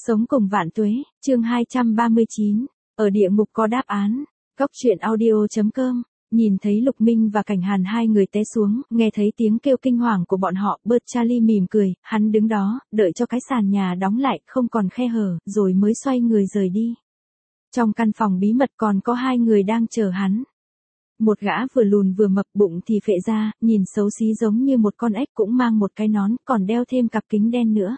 Sống cùng vạn tuế, chương 239, ở địa ngục có đáp án. Góc truyện audio.com. Nhìn thấy Lục Minh và Cảnh Hàn hai người té xuống, nghe thấy tiếng kêu kinh hoàng của bọn họ, Bert Charlie mỉm cười, hắn đứng đó, đợi cho cái sàn nhà đóng lại, không còn khe hở, rồi mới xoay người rời đi. Trong căn phòng bí mật còn có hai người đang chờ hắn. Một gã vừa lùn vừa mập, bụng thì phệ ra, nhìn xấu xí giống như một con ếch, cũng mang một cái nón, còn đeo thêm cặp kính đen nữa.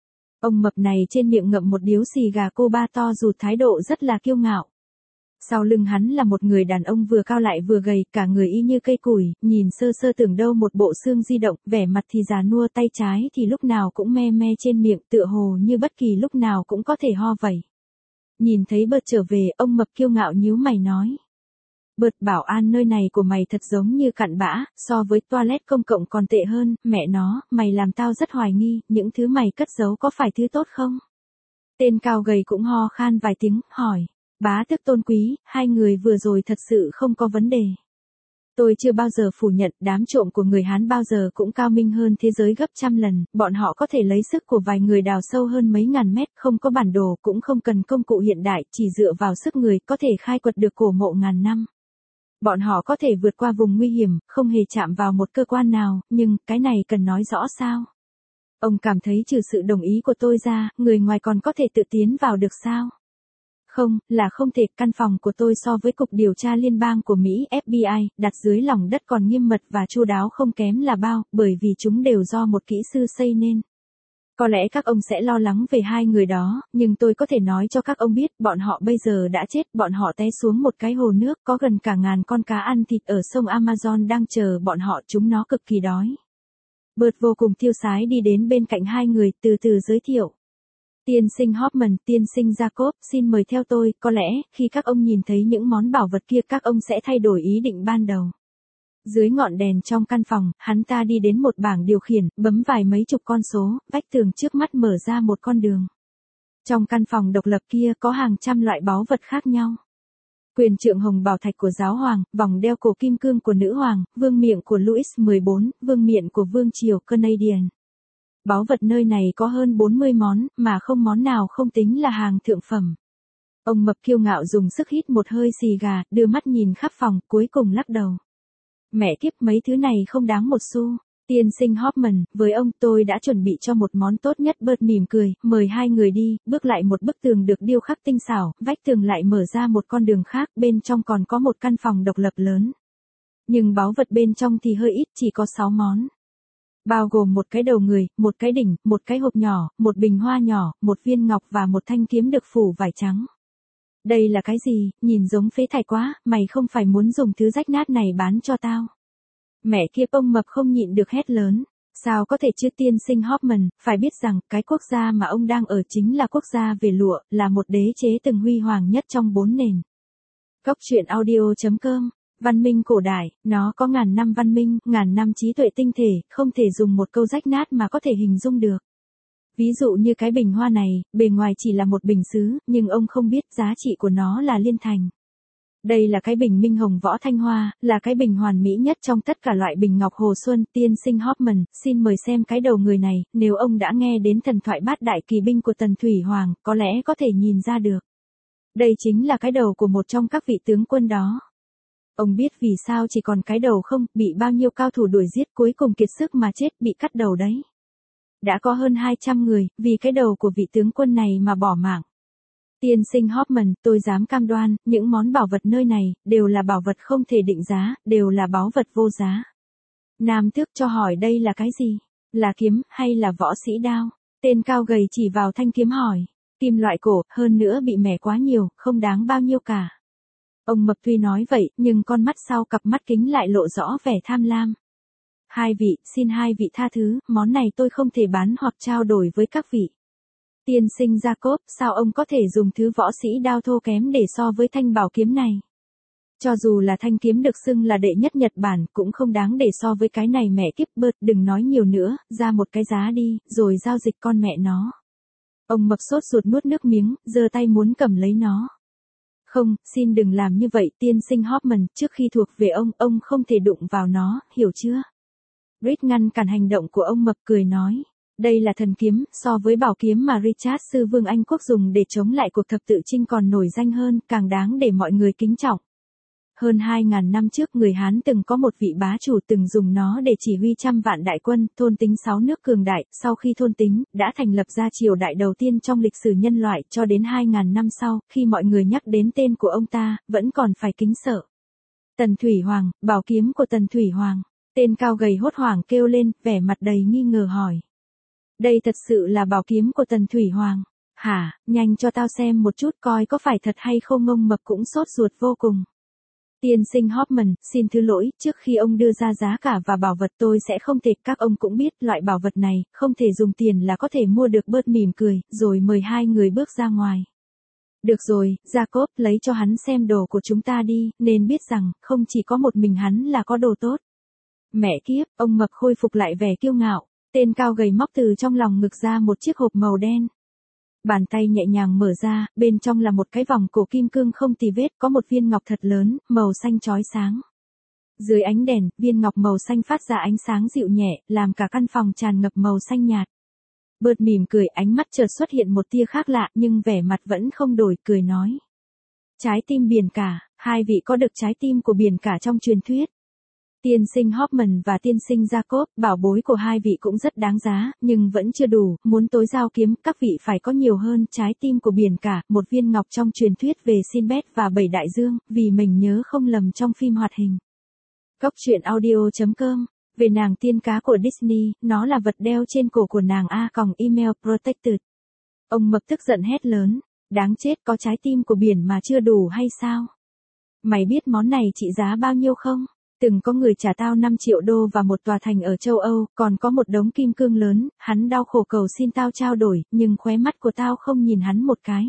Ông mập này trên miệng ngậm một điếu xì gà Cuba to rụt, thái độ rất là kiêu ngạo. Sau lưng hắn là một người đàn ông vừa cao lại vừa gầy, cả người y như cây củi, nhìn sơ sơ tưởng đâu một bộ xương di động, vẻ mặt thì già nua, tay trái thì lúc nào cũng me me trên miệng, tựa hồ như bất kỳ lúc nào cũng có thể ho vẩy. Nhìn thấy Bert trở về, ông mập kiêu ngạo nhíu mày nói: Bert, bảo an nơi này của mày thật giống như cặn bã, so với toilet công cộng còn tệ hơn, mẹ nó, mày làm tao rất hoài nghi, những thứ mày cất giấu có phải thứ tốt không? Tên cao gầy cũng ho khan vài tiếng, hỏi: Bá tước tôn quý, hai người vừa rồi thật sự không có vấn đề. Tôi chưa bao giờ phủ nhận, đám trộm của người Hán bao giờ cũng cao minh hơn thế giới gấp trăm lần, bọn họ có thể lấy sức của vài người đào sâu hơn mấy ngàn mét, không có bản đồ, cũng không cần công cụ hiện đại, chỉ dựa vào sức người, có thể khai quật được cổ mộ ngàn năm. Bọn họ có thể vượt qua vùng nguy hiểm, không hề chạm vào một cơ quan nào, nhưng, cái này cần nói rõ sao? Ông cảm thấy trừ sự đồng ý của tôi ra, người ngoài còn có thể tự tiến vào được sao? Không, là không thể, căn phòng của tôi so với Cục Điều tra Liên bang của Mỹ FBI, đặt dưới lòng đất còn nghiêm mật và chu đáo không kém là bao, bởi vì chúng đều do một kỹ sư xây nên. Có lẽ các ông sẽ lo lắng về hai người đó, nhưng tôi có thể nói cho các ông biết, bọn họ bây giờ đã chết, bọn họ té xuống một cái hồ nước, có gần cả ngàn con cá ăn thịt ở sông Amazon đang chờ bọn họ, chúng nó cực kỳ đói. Bert vô cùng tiêu sái đi đến bên cạnh hai người, từ từ giới thiệu. Tiên sinh Hoffman, tiên sinh Jacob, xin mời theo tôi, có lẽ, khi các ông nhìn thấy những món bảo vật kia các ông sẽ thay đổi ý định ban đầu. Dưới ngọn đèn trong căn phòng, hắn ta đi đến một bảng điều khiển, bấm vài mấy chục con số, vách tường trước mắt mở ra một con đường. Trong căn phòng độc lập kia có hàng trăm loại báu vật khác nhau. Quyền trượng hồng bảo thạch của giáo hoàng, vòng đeo cổ kim cương của nữ hoàng, vương miện của Louis XIV, vương miện của vương triều Canadian. Báu vật nơi này có hơn 40 món, mà không món nào không tính là hàng thượng phẩm. Ông mập kiêu ngạo dùng sức hít một hơi xì gà, đưa mắt nhìn khắp phòng, cuối cùng lắc đầu. Mẹ kiếp, mấy thứ này không đáng một xu. Tiên sinh Hoffman, với ông tôi đã chuẩn bị cho một món tốt nhất. Bert mỉm cười, mời hai người đi, bước lại một bức tường được điêu khắc tinh xảo, vách tường lại mở ra một con đường khác, bên trong còn có một căn phòng độc lập lớn. Nhưng báu vật bên trong thì hơi ít, chỉ có 6 món. Bao gồm một cái đầu người, một cái đỉnh, một cái hộp nhỏ, một bình hoa nhỏ, một viên ngọc và một thanh kiếm được phủ vải trắng. Đây là cái gì, nhìn giống phế thải quá, mày không phải muốn dùng thứ rách nát này bán cho tao. Mẹ kia, ông mập không nhịn được hét lớn. Sao có thể chứ tiên sinh Hoffman, phải biết rằng, cái quốc gia mà ông đang ở chính là quốc gia về lụa, là một đế chế từng huy hoàng nhất trong 4 nền. Góc truyện audio.com. Văn minh cổ đại, nó có ngàn năm văn minh, ngàn năm trí tuệ tinh thể, không thể dùng một câu rách nát mà có thể hình dung được. Ví dụ như cái bình hoa này, bề ngoài chỉ là một bình sứ, nhưng ông không biết giá trị của nó là liên thành. Đây là cái bình minh hồng võ thanh hoa, là cái bình hoàn mỹ nhất trong tất cả loại bình ngọc hồ xuân. Tiên sinh Hoffman, xin mời xem cái đầu người này, nếu ông đã nghe đến thần thoại bát đại kỳ binh của Tần Thủy Hoàng, có lẽ có thể nhìn ra được. Đây chính là cái đầu của một trong các vị tướng quân đó. Ông biết vì sao chỉ còn cái đầu không, bị bao nhiêu cao thủ đuổi giết cuối cùng kiệt sức mà chết, bị cắt đầu đấy. Đã có hơn 200 người, vì cái đầu của vị tướng quân này mà bỏ mạng. Tiên sinh Hoffman, tôi dám cam đoan, những món bảo vật nơi này, đều là bảo vật không thể định giá, đều là báu vật vô giá. Nam tước cho hỏi đây là cái gì? Là kiếm, hay là võ sĩ đao? Tên cao gầy chỉ vào thanh kiếm hỏi. Kim loại cổ, hơn nữa bị mẻ quá nhiều, không đáng bao nhiêu cả. Ông mập tuy nói vậy, nhưng con mắt sau cặp mắt kính lại lộ rõ vẻ tham lam. Hai vị, xin hai vị tha thứ, món này tôi không thể bán hoặc trao đổi với các vị. Tiên sinh Jacob, sao ông có thể dùng thứ võ sĩ đao thô kém để so với thanh bảo kiếm này? Cho dù là thanh kiếm được xưng là đệ nhất Nhật Bản, cũng không đáng để so với cái này. Mẹ kiếp, Bert, đừng nói nhiều nữa, ra một cái giá đi, rồi giao dịch con mẹ nó. Ông mập sốt ruột nuốt nước miếng, giơ tay muốn cầm lấy nó. Không, xin đừng làm như vậy, tiên sinh Hoffman, trước khi thuộc về ông không thể đụng vào nó, hiểu chưa? Brit ngăn cản hành động của ông mập, cười nói. Đây là thần kiếm, so với bảo kiếm mà Richard Sư Vương Anh Quốc dùng để chống lại cuộc thập tự chinh còn nổi danh hơn, càng đáng để mọi người kính trọng. Hơn 2.000 năm trước người Hán từng có một vị bá chủ từng dùng nó để chỉ huy trăm vạn đại quân, thôn tính 6 nước cường đại, sau khi thôn tính, đã thành lập ra triều đại đầu tiên trong lịch sử nhân loại cho đến 2.000 năm sau, khi mọi người nhắc đến tên của ông ta, vẫn còn phải kính sợ. Tần Thủy Hoàng, bảo kiếm của Tần Thủy Hoàng. Tên cao gầy hốt hoảng kêu lên, vẻ mặt đầy nghi ngờ hỏi. Đây thật sự là bảo kiếm của Tần Thủy Hoàng. Hả, nhanh cho tao xem một chút coi có phải thật hay không. Ông Mập cũng sốt ruột vô cùng. Tiên sinh Hoffman, xin thứ lỗi, trước khi ông đưa ra giá cả và bảo vật tôi sẽ không thể, các ông cũng biết loại bảo vật này, không thể dùng tiền là có thể mua được. Bert mỉm cười, rồi mời hai người bước ra ngoài. Được rồi, Jacob, lấy cho hắn xem đồ của chúng ta đi, nên biết rằng, không chỉ có một mình hắn là có đồ tốt. Mẹ kiếp, ông Mập khôi phục lại vẻ kiêu ngạo, tên cao gầy móc từ trong lòng ngực ra một chiếc hộp màu đen. Bàn tay nhẹ nhàng mở ra, bên trong là một cái vòng cổ kim cương không tì vết, có một viên ngọc thật lớn, màu xanh chói sáng. Dưới ánh đèn, viên ngọc màu xanh phát ra ánh sáng dịu nhẹ, làm cả căn phòng tràn ngập màu xanh nhạt. Bert mỉm cười, ánh mắt chợt xuất hiện một tia khác lạ, nhưng vẻ mặt vẫn không đổi, cười nói. Trái tim biển cả, hai vị có được trái tim của biển cả trong truyền thuyết. Tiên sinh Hoffman và tiên sinh Jacob, bảo bối của hai vị cũng rất đáng giá, nhưng vẫn chưa đủ, muốn tối giao kiếm, các vị phải có nhiều hơn. Trái tim của biển cả, một viên ngọc trong truyền thuyết về Sinbad và Bảy Đại Dương, vì mình nhớ không lầm trong phim hoạt hình. Cốc truyện audio.com, về nàng tiên cá của Disney, nó là vật đeo trên cổ của nàng email protected. Ông Mập tức giận hét lớn, đáng chết, có trái tim của biển mà chưa đủ hay sao? Mày biết món này trị giá bao nhiêu không? Từng có người trả tao 5 triệu đô và một tòa thành ở châu Âu, còn có một đống kim cương lớn, hắn đau khổ cầu xin tao trao đổi, nhưng khóe mắt của tao không nhìn hắn một cái.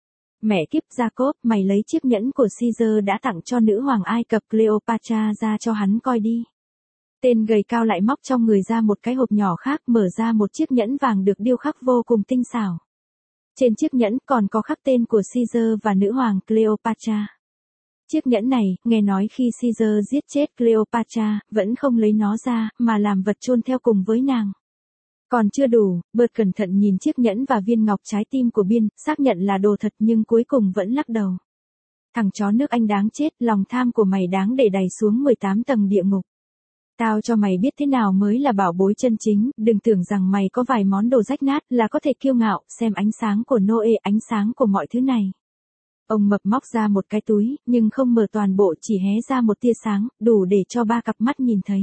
Mẹ kiếp, Jacob, mày lấy chiếc nhẫn của Caesar đã tặng cho nữ hoàng Ai Cập Cleopatra ra cho hắn coi đi. Tên gầy cao lại móc trong người ra một cái hộp nhỏ khác, mở ra một chiếc nhẫn vàng được điêu khắc vô cùng tinh xảo. Trên chiếc nhẫn còn có khắc tên của Caesar và nữ hoàng Cleopatra. Chiếc nhẫn này, nghe nói khi Caesar giết chết Cleopatra, vẫn không lấy nó ra, mà làm vật chôn theo cùng với nàng. Còn chưa đủ, Bert cẩn thận nhìn chiếc nhẫn và viên ngọc trái tim của Biên, xác nhận là đồ thật nhưng cuối cùng vẫn lắc đầu. Thằng chó nước Anh đáng chết, lòng tham của mày đáng để đày xuống 18 tầng địa ngục. Tao cho mày biết thế nào mới là bảo bối chân chính, đừng tưởng rằng mày có vài món đồ rách nát là có thể kiêu ngạo, xem ánh sáng của Noe, ánh sáng của mọi thứ này. Ông Mập móc ra một cái túi, nhưng không mở toàn bộ, chỉ hé ra một tia sáng, đủ để cho 3 cặp mắt nhìn thấy.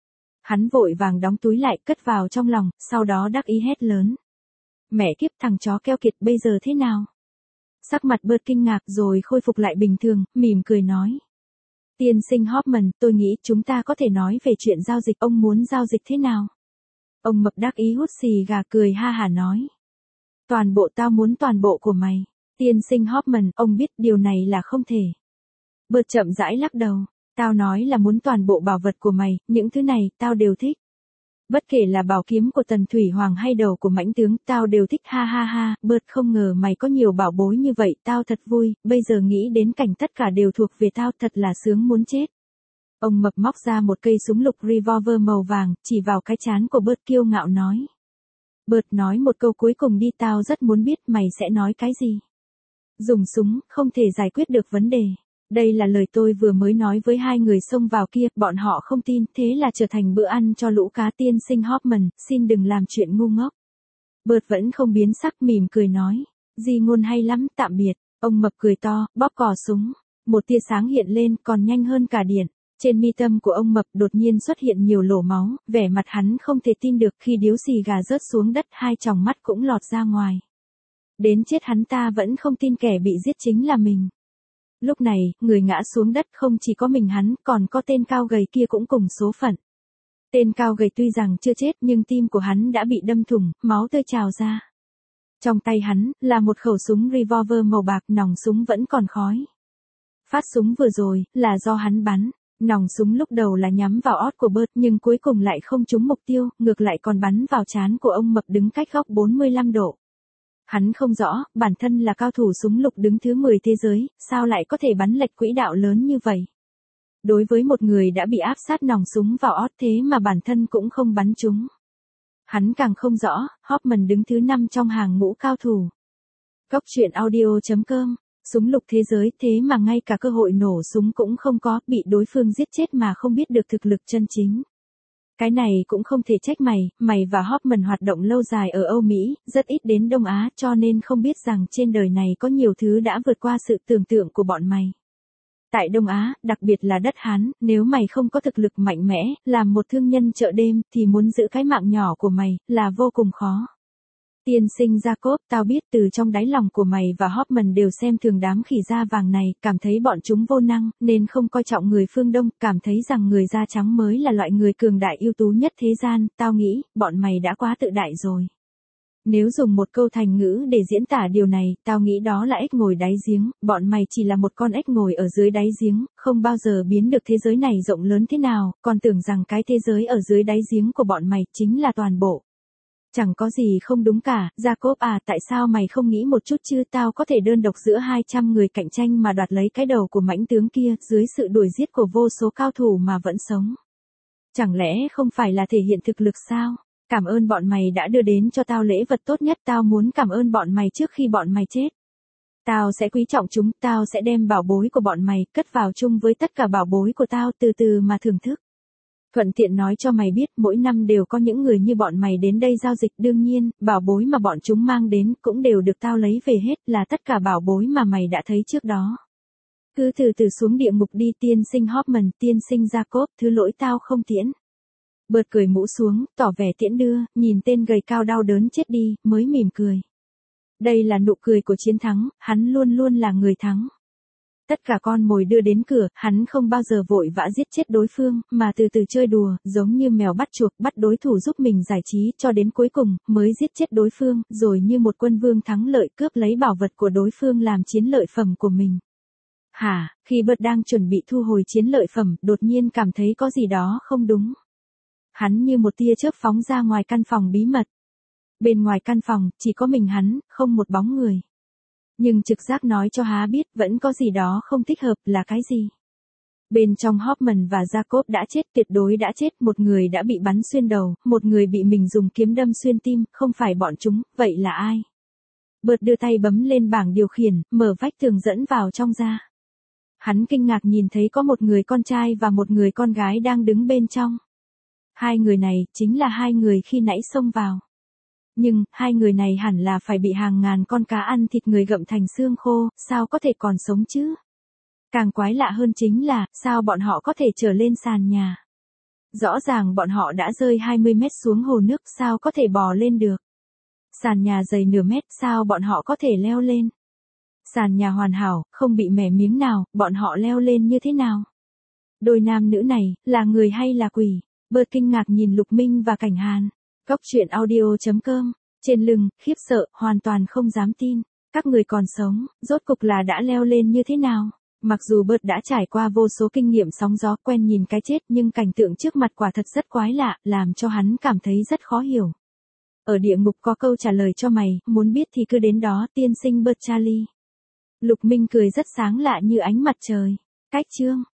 Hắn vội vàng đóng túi lại, cất vào trong lòng, sau đó đắc ý hét lớn. Mẹ kiếp, thằng chó keo kiệt, bây giờ thế nào? Sắc mặt Bert kinh ngạc rồi khôi phục lại bình thường, mỉm cười nói. Tiên sinh Hoffman, tôi nghĩ chúng ta có thể nói về chuyện giao dịch, ông muốn giao dịch thế nào? Ông Mập đắc ý hút xì gà, cười ha hả nói. Toàn bộ, tao muốn toàn bộ của mày. Tiên sinh Hoffman, ông biết điều này là không thể. Bert chậm rãi lắc đầu. Tao nói là muốn toàn bộ bảo vật của mày, những thứ này, tao đều thích. Bất kể là bảo kiếm của Tần Thủy Hoàng hay đầu của mãnh tướng, tao đều thích, ha ha ha. Bert, không ngờ mày có nhiều bảo bối như vậy, tao thật vui, bây giờ nghĩ đến cảnh tất cả đều thuộc về tao, thật là sướng muốn chết. Ông Mập móc ra một cây súng lục revolver màu vàng, chỉ vào cái trán của Bert kiêu ngạo nói. Bert, nói một câu cuối cùng đi, tao rất muốn biết mày sẽ nói cái gì. Dùng súng, không thể giải quyết được vấn đề. Đây là lời tôi vừa mới nói với hai người xông vào kia, bọn họ không tin, thế là trở thành bữa ăn cho lũ cá. Tiên sinh Hoffman, xin đừng làm chuyện ngu ngốc. Bert vẫn không biến sắc, mỉm cười nói. Di ngôn hay lắm, tạm biệt. Ông Mập cười to, bóp cò súng. Một tia sáng hiện lên, còn nhanh hơn cả điện. Trên mi tâm của ông Mập đột nhiên xuất hiện nhiều lỗ máu, vẻ mặt hắn không thể tin được. Khi điếu xì gà rớt xuống đất, hai tròng mắt cũng lọt ra ngoài. Đến chết hắn ta vẫn không tin kẻ bị giết chính là mình. Lúc này, người ngã xuống đất không chỉ có mình hắn, còn có tên cao gầy kia cũng cùng số phận. Tên cao gầy tuy rằng chưa chết nhưng tim của hắn đã bị đâm thủng, máu tươi trào ra. Trong tay hắn, là một khẩu súng revolver màu bạc, nòng súng vẫn còn khói. Phát súng vừa rồi, là do hắn bắn. Nòng súng lúc đầu là nhắm vào ót của Bert nhưng cuối cùng lại không trúng mục tiêu, ngược lại còn bắn vào trán của ông Mập đứng cách góc 45 độ. Hắn không rõ, bản thân là cao thủ súng lục đứng thứ 10 thế giới, sao lại có thể bắn lệch quỹ đạo lớn như vậy? Đối với một người đã bị áp sát nòng súng vào ót thế mà bản thân cũng không bắn trúng. Hắn càng không rõ, Hoffman đứng thứ 5 trong hàng ngũ cao thủ. Góc truyện audio.com, súng lục thế giới thế mà ngay cả cơ hội nổ súng cũng không có, bị đối phương giết chết mà không biết được thực lực chân chính. Cái này cũng không thể trách mày và Hoffman hoạt động lâu dài ở Âu Mỹ, rất ít đến Đông Á cho nên không biết rằng trên đời này có nhiều thứ đã vượt qua sự tưởng tượng của bọn mày. Tại Đông Á, đặc biệt là đất Hán, nếu mày không có thực lực mạnh mẽ, làm một thương nhân chợ đêm, thì muốn giữ cái mạng nhỏ của mày, là vô cùng khó. Tiên sinh Jacob, tao biết từ trong đáy lòng của mày và Hoffman đều xem thường đám khỉ da vàng này, cảm thấy bọn chúng vô năng, nên không coi trọng người phương Đông, cảm thấy rằng người da trắng mới là loại người cường đại ưu tú nhất thế gian, tao nghĩ, bọn mày đã quá tự đại rồi. Nếu dùng một câu thành ngữ để diễn tả điều này, tao nghĩ đó là ếch ngồi đáy giếng, bọn mày chỉ là một con ếch ngồi ở dưới đáy giếng, không bao giờ biến được thế giới này rộng lớn thế nào, còn tưởng rằng cái thế giới ở dưới đáy giếng của bọn mày chính là toàn bộ. Chẳng có gì không đúng cả, Jacob à, tại sao mày không nghĩ một chút chứ, tao có thể đơn độc giữa 200 người cạnh tranh mà đoạt lấy cái đầu của mãnh tướng kia, dưới sự đuổi giết của vô số cao thủ mà vẫn sống. Chẳng lẽ không phải là thể hiện thực lực sao? Cảm ơn bọn mày đã đưa đến cho tao lễ vật tốt nhất, tao muốn cảm ơn bọn mày trước khi bọn mày chết. Tao sẽ quý trọng chúng, tao sẽ đem bảo bối của bọn mày cất vào chung với tất cả bảo bối của tao, từ từ mà thưởng thức. Thuận tiện nói cho mày biết, mỗi năm đều có những người như bọn mày đến đây giao dịch, đương nhiên, bảo bối mà bọn chúng mang đến cũng đều được tao lấy về hết, là tất cả bảo bối mà mày đã thấy trước đó. Cứ từ từ xuống địa ngục đi tiên sinh Hoffman, tiên sinh Jacob, thứ lỗi tao không tiễn. Bợt cười mũ xuống, tỏ vẻ tiễn đưa, nhìn tên gầy cao đau đớn chết đi, mới mỉm cười. Đây là nụ cười của chiến thắng, hắn luôn luôn là người thắng. Tất cả con mồi đưa đến cửa, hắn không bao giờ vội vã giết chết đối phương, mà từ từ chơi đùa, giống như mèo bắt chuột, bắt đối thủ giúp mình giải trí, cho đến cuối cùng, mới giết chết đối phương, rồi như một quân vương thắng lợi cướp lấy bảo vật của đối phương làm chiến lợi phẩm của mình. Hả, khi Bert đang chuẩn bị thu hồi chiến lợi phẩm, đột nhiên cảm thấy có gì đó không đúng. Hắn như một tia chớp phóng ra ngoài căn phòng bí mật. Bên ngoài căn phòng, chỉ có mình hắn, không một bóng người. Nhưng trực giác nói cho hắn biết vẫn có gì đó không thích hợp, là cái gì? Bên trong Hoffman và Jacob đã chết, tuyệt đối đã chết, một người đã bị bắn xuyên đầu, một người bị mình dùng kiếm đâm xuyên tim, không phải bọn chúng, vậy là ai? Bert đưa tay bấm lên bảng điều khiển, mở vách tường dẫn vào trong ra. Hắn kinh ngạc nhìn thấy có một người con trai và một người con gái đang đứng bên trong. Hai người này, chính là hai người khi nãy xông vào. Nhưng, hai người này hẳn là phải bị hàng ngàn con cá ăn thịt người gặm thành xương khô, sao có thể còn sống chứ? Càng quái lạ hơn chính là, sao bọn họ có thể trở lên sàn nhà? Rõ ràng bọn họ đã rơi 20 mét xuống hồ nước, sao có thể bò lên được? Sàn nhà dày nửa mét, sao bọn họ có thể leo lên? Sàn nhà hoàn hảo, không bị mẻ miếng nào, bọn họ leo lên như thế nào? Đôi nam nữ này, là người hay là quỷ? Bert kinh ngạc nhìn Lục Minh và Cảnh Hàn. Góc truyện audio.com, trên lưng, khiếp sợ, hoàn toàn không dám tin. Các người còn sống, rốt cục là đã leo lên như thế nào? Mặc dù Bert đã trải qua vô số kinh nghiệm sóng gió, quen nhìn cái chết, nhưng cảnh tượng trước mặt quả thật rất quái lạ, làm cho hắn cảm thấy rất khó hiểu. Ở địa ngục có câu trả lời cho mày, muốn biết thì cứ đến đó, tiên sinh Bert Charlie. Lục Minh cười rất sáng lạ như ánh mặt trời. Cách chương